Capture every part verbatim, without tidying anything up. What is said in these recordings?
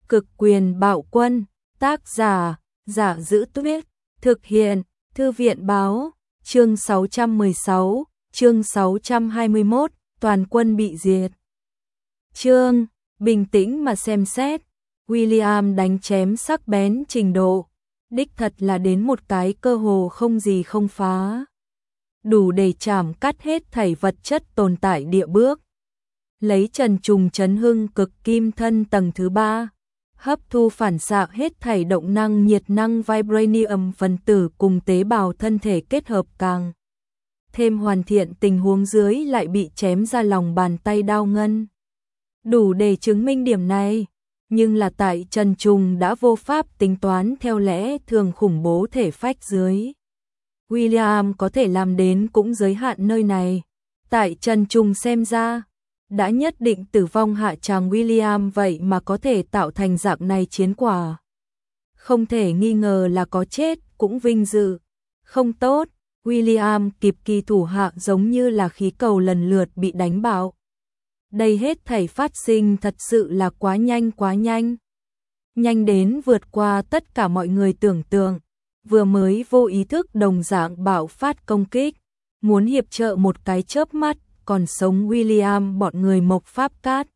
Cực quyền bạo quân, tác giả, Giả Giữ Tuyết, thực hiện, Thư viện báo, chương sáu trăm mười sáu, chương sáu trăm hai mươi mốt, toàn quân bị diệt. Chương, bình tĩnh mà xem xét, William đánh chém sắc bén trình độ, đích thật là đến một cái cơ hồ không gì không phá. Đủ để chảm cắt hết thảy vật chất tồn tại địa bước. Lấy trần trùng chấn hưng cực kim thân tầng thứ ba, hấp thu phản xạ hết thảy động năng nhiệt năng vibranium phân tử cùng tế bào thân thể kết hợp càng thêm hoàn thiện tình huống dưới lại bị chém ra lòng bàn tay đao ngân. Đủ để chứng minh điểm này, nhưng là tại trần trùng đã vô pháp tính toán theo lẽ thường khủng bố thể phách dưới. William có thể làm đến cũng giới hạn nơi này. Tại trần trùng xem ra, đã nhất định tử vong hạ tràng William vậy mà có thể tạo thành dạng này chiến quả. Không thể nghi ngờ là có chết cũng vinh dự. Không tốt, William kịp kỳ thủ hạ giống như là khí cầu lần lượt bị đánh bạo. Đây hết thảy phát sinh thật sự là quá nhanh quá nhanh. Nhanh đến vượt qua tất cả mọi người tưởng tượng. Vừa mới vô ý thức đồng dạng bạo phát công kích, muốn hiệp trợ một cái chớp mắt, còn sống William bọn người mộc pháp cát,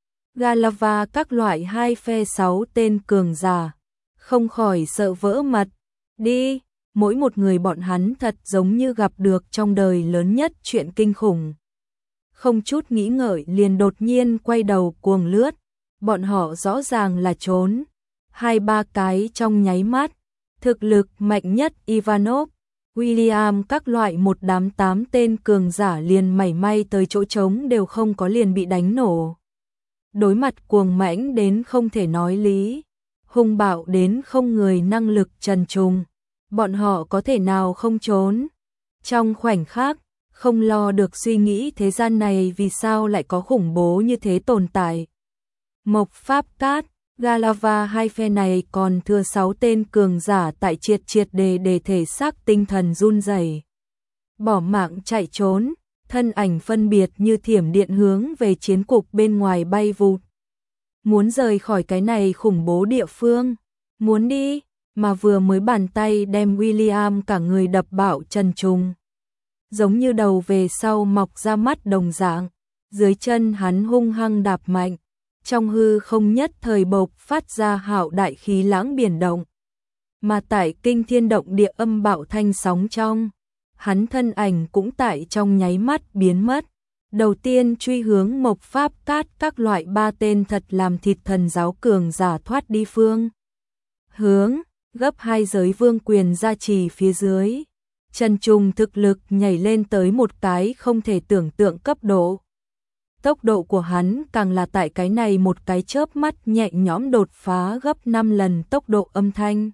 Galava các loại hai phe sáu tên cường giả, không khỏi sợ vỡ mật. Đi, mỗi một người bọn hắn thật giống như gặp được trong đời lớn nhất chuyện kinh khủng. Không chút nghĩ ngợi liền đột nhiên quay đầu cuồng lướt, bọn họ rõ ràng là trốn. Hai ba cái trong nháy mắt, thực lực mạnh nhất Ivanov, William các loại một đám tám tên cường giả liền mảy may tới chỗ trống đều không có liền bị đánh nổ. Đối mặt cuồng mãnh đến không thể nói lý, hung bạo đến không người năng lực trần trùng, bọn họ có thể nào không trốn. Trong khoảnh khắc, không lo được suy nghĩ thế gian này vì sao lại có khủng bố như thế tồn tại. Mộc pháp cát, Galava hai phe này còn thừa sáu tên cường giả tại triệt triệt đề để thể xác tinh thần run rẩy, bỏ mạng chạy trốn, thân ảnh phân biệt như thiểm điện hướng về chiến cục bên ngoài bay vụt. Muốn rời khỏi cái này khủng bố địa phương, muốn đi, mà vừa mới bàn tay đem William cả người đập bạo trần trùng. Giống như đầu về sau mọc ra mắt đồng dạng, dưới chân hắn hung hăng đạp mạnh. Trong hư không nhất thời bộc phát ra hạo đại khí lãng biển động. Mà tại kinh thiên động địa âm bạo thanh sóng trong, hắn thân ảnh cũng tại trong nháy mắt biến mất. Đầu tiên truy hướng mộc pháp cát các loại ba tên thật làm thịt thần giáo cường giả thoát đi phương. Hướng, gấp hai giới vương quyền gia trì phía dưới. Trần trùng thực lực nhảy lên tới một cái không thể tưởng tượng cấp độ. Tốc độ của hắn càng là tại cái này một cái chớp mắt nhẹ nhõm đột phá gấp năm lần tốc độ âm thanh.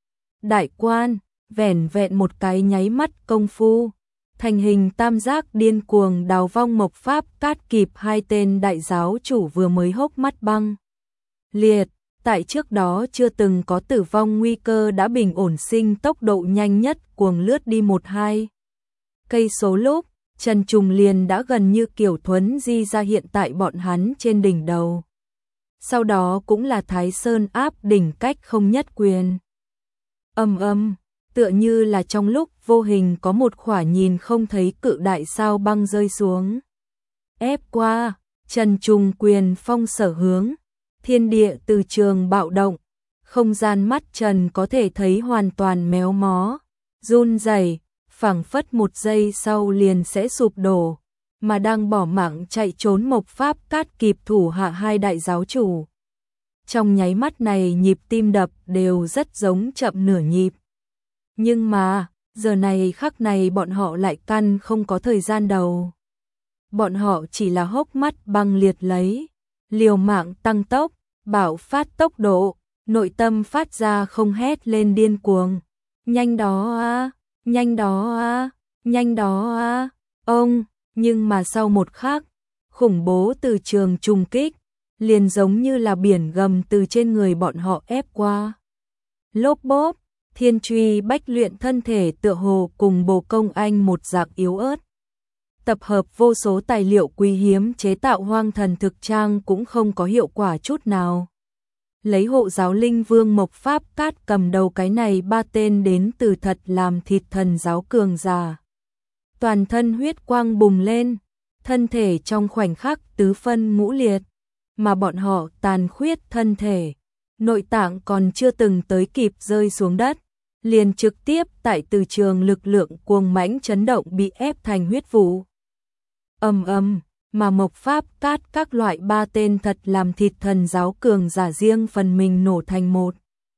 Đại quan, vẻn vẹn một cái nháy mắt công phu, thành hình tam giác điên cuồng đào vong mộc pháp cát kịp hai tên đại giáo chủ vừa mới hốc mắt băng liệt, tại trước đó chưa từng có tử vong nguy cơ đã bình ổn sinh tốc độ nhanh nhất cuồng lướt đi một hai cây số lúc. Trần trùng liền đã gần như kiểu thuấn di ra hiện tại bọn hắn trên đỉnh đầu. Sau đó cũng là Thái Sơn áp đỉnh cách không nhất quyền. Âm âm, tựa như là trong lúc vô hình có một khỏa nhìn không thấy cự đại sao băng rơi xuống. Ép qua, trần trùng quyền phong sở hướng, thiên địa từ trường bạo động, không gian mắt trần có thể thấy hoàn toàn méo mó, run rẩy. Phảng phất một giây sau liền sẽ sụp đổ, mà đang bỏ mạng chạy trốn mộc pháp cát kịp thủ hạ hai đại giáo chủ. Trong nháy mắt này nhịp tim đập đều rất giống chậm nửa nhịp. Nhưng mà, giờ này khắc này bọn họ lại căn không có thời gian đầu. Bọn họ chỉ là hốc mắt băng liệt lấy, liều mạng tăng tốc, bạo phát tốc độ, nội tâm phát ra không hét lên điên cuồng. Nhanh đó a! Nhanh đó a, nhanh đó a, ông, nhưng mà sau một khắc, khủng bố từ trường trùng kích, liền giống như là biển gầm từ trên người bọn họ ép qua. Lốp bốp, thiên truy bách luyện thân thể tựa hồ cùng bồ công anh một dạng yếu ớt. Tập hợp vô số tài liệu quý hiếm chế tạo hoang thần thực trang cũng không có hiệu quả chút nào. lấy hộ giáo linh vương Mộc Pháp Cát cầm đầu cái này ba tên đến từ thật làm thịt thần giáo cường giả. Toàn thân huyết quang bùng lên, thân thể trong khoảnh khắc tứ phân ngũ liệt, mà bọn họ tàn khuyết thân thể, nội tạng còn chưa từng tới kịp rơi xuống đất, liền trực tiếp tại từ trường lực lượng cuồng mãnh chấn động bị ép thành huyết vụ. Ầm ầm, mà Mộc Pháp Cát các loại ba tên thật làm thịt thần giáo cường giả riêng phần mình nổ thành một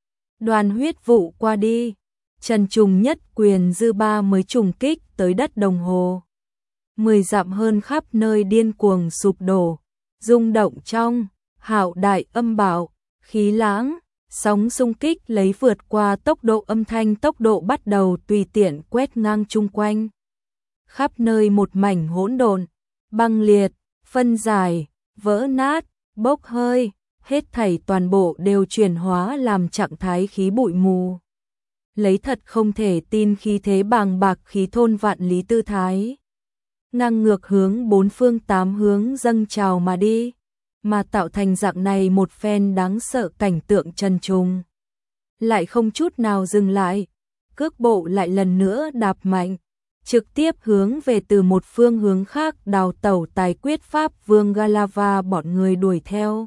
đoàn huyết vụ qua đi. Trần Trùng nhất quyền dư ba mới trùng kích tới đất đồng hồ. Mười dặm hơn khắp nơi điên cuồng sụp đổ, rung động trong hạo đại âm bạo, khí lãng, sóng xung kích lấy vượt qua tốc độ âm thanh tốc độ bắt đầu tùy tiện quét ngang chung quanh. Khắp nơi một mảnh hỗn độn, băng liệt, phân giải, vỡ nát, bốc hơi, hết thảy toàn bộ đều chuyển hóa làm trạng thái khí bụi mù. Lấy thật không thể tin khí thế bàng bạc khí thôn vạn lý tư thái. Ngang ngược hướng bốn phương tám hướng dâng trào mà đi, mà tạo thành dạng này một phen đáng sợ cảnh tượng. Trần Trùng lại không chút nào dừng lại, cước bộ lại lần nữa đạp mạnh, trực tiếp hướng về từ một phương hướng khác đào tẩu tài quyết pháp vương Galava bọn người đuổi theo.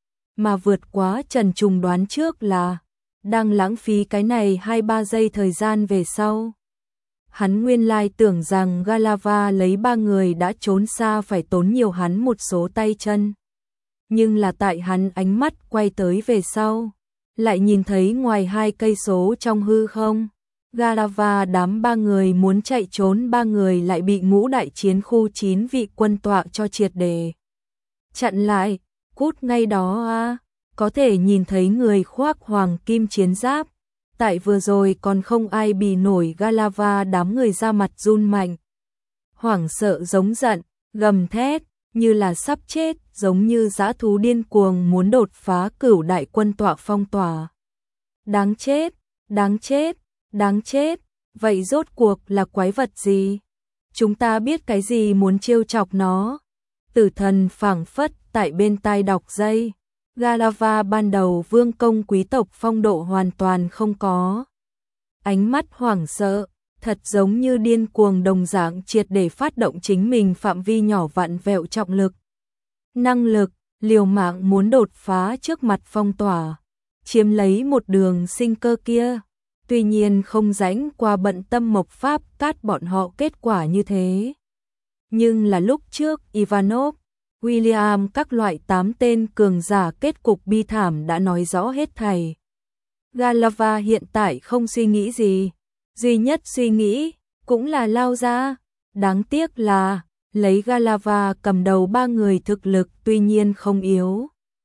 Mà vượt quá Trần Trùng đoán trước là đang lãng phí cái này hai ba giây thời gian về sau. Hắn nguyên lai tưởng rằng Galava lấy ba người đã trốn xa phải tốn nhiều hắn một số tay chân. Nhưng là tại hắn ánh mắt quay tới về sau, lại nhìn thấy ngoài hai cây số trong hư không, Galava đám ba người muốn chạy trốn, ba người lại bị ngũ đại chiến khu chín vị quân tọa cho triệt đề chặn lại. Cút ngay đó a, có thể nhìn thấy người khoác hoàng kim chiến giáp. Tại vừa rồi còn không ai bì nổi Galava đám người ra mặt run mạnh. Hoảng sợ giống giận, gầm thét, như là sắp chết, giống như dã thú điên cuồng muốn đột phá cửu đại quân tọa phong tỏa. Đáng chết, đáng chết, đáng chết, vậy rốt cuộc là quái vật gì? Chúng ta biết cái gì muốn trêu chọc nó? Tử thần phảng phất tại bên tai đọc dây. Galava ban đầu vương công quý tộc phong độ hoàn toàn không có. Ánh mắt hoảng sợ, thật giống như điên cuồng đồng dạng triệt để phát động chính mình phạm vi nhỏ vặn vẹo trọng lực. Năng lực, liều mạng muốn đột phá trước mặt phong tỏa, chiếm lấy một đường sinh cơ kia. Tuy nhiên không rãnh qua bận tâm Mộc Pháp Cát bọn họ kết quả như thế. Nhưng là lúc trước Ivanov, William các loại tám tên cường giả kết cục bi thảm đã nói rõ hết thảy. Galava hiện tại không suy nghĩ gì, duy nhất suy nghĩ cũng là lao ra. Đáng tiếc là lấy Galava cầm đầu ba người thực lực tuy nhiên không yếu.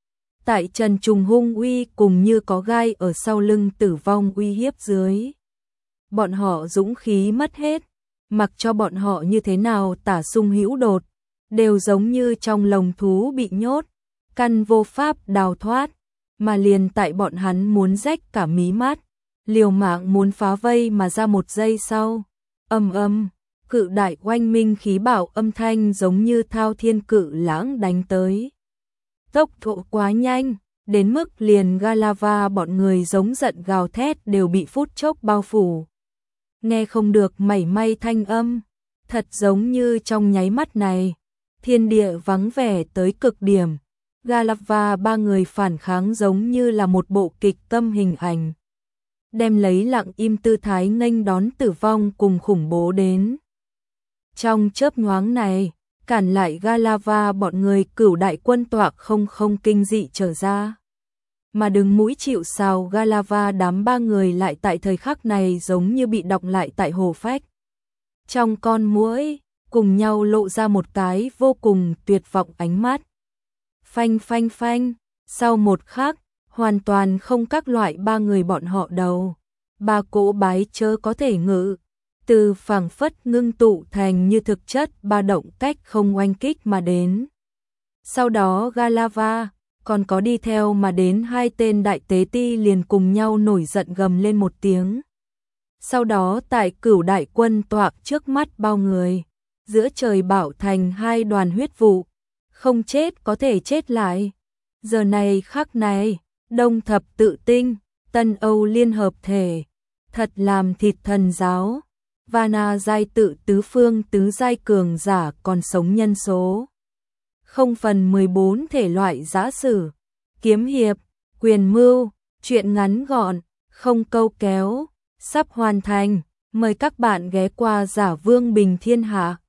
Tại Trần Trùng hung uy cùng như có gai ở sau lưng tử vong uy hiếp dưới, bọn họ dũng khí mất hết, mặc cho bọn họ như thế nào tả sung hữu đột, đều giống như trong lồng thú bị nhốt, căn vô pháp đào thoát, mà liền tại bọn hắn muốn rách cả mí mắt, liều mạng muốn phá vây mà ra một giây sau, ầm ầm, cự đại oanh minh khí bạo âm thanh giống như thao thiên cự lãng đánh tới. Tốc độ quá nhanh, đến mức liền Galava bọn người giống giận gào thét đều bị phút chốc bao phủ. Nghe không được mảy may thanh âm, thật giống như trong nháy mắt này, thiên địa vắng vẻ tới cực điểm. Galava ba người phản kháng giống như là một bộ kịch tâm hình ảnh, đem lấy lặng im tư thái nghênh đón tử vong cùng khủng bố đến. Trong chớp nhoáng này, cản lại Galava bọn người cửu đại quân tọa không không kinh dị trở ra. Mà đứng mũi chịu sào Galava đám ba người lại tại thời khắc này giống như bị đọng lại tại hồ phách. Trong con muỗi, cùng nhau lộ ra một cái vô cùng tuyệt vọng ánh mắt. Phanh phanh phanh, sau một khắc, hoàn toàn không các loại ba người bọn họ đầu. Ba cỗ bái chớ có thể ngự, từ phảng phất ngưng tụ thành như thực chất ba động cách không oanh kích mà đến. Sau đó Galava, còn có đi theo mà đến hai tên đại tế ti liền cùng nhau nổi giận gầm lên một tiếng. Sau đó tại cửu đại quân tọa trước mắt bao người, giữa trời bảo thành hai đoàn huyết vụ, không chết có thể chết lại. Giờ này khắc này, Đông thập tự tinh, Tân Âu liên hợp thể, thật làm thịt thần giáo. Vana giai tự tứ phương tứ giai cường giả còn sống nhân số. Không phần mười bốn thể loại giã sử, kiếm hiệp, quyền mưu, truyện ngắn gọn, không câu kéo, sắp hoàn thành. Mời các bạn ghé qua Giả Vương Bình Thiên Hạ.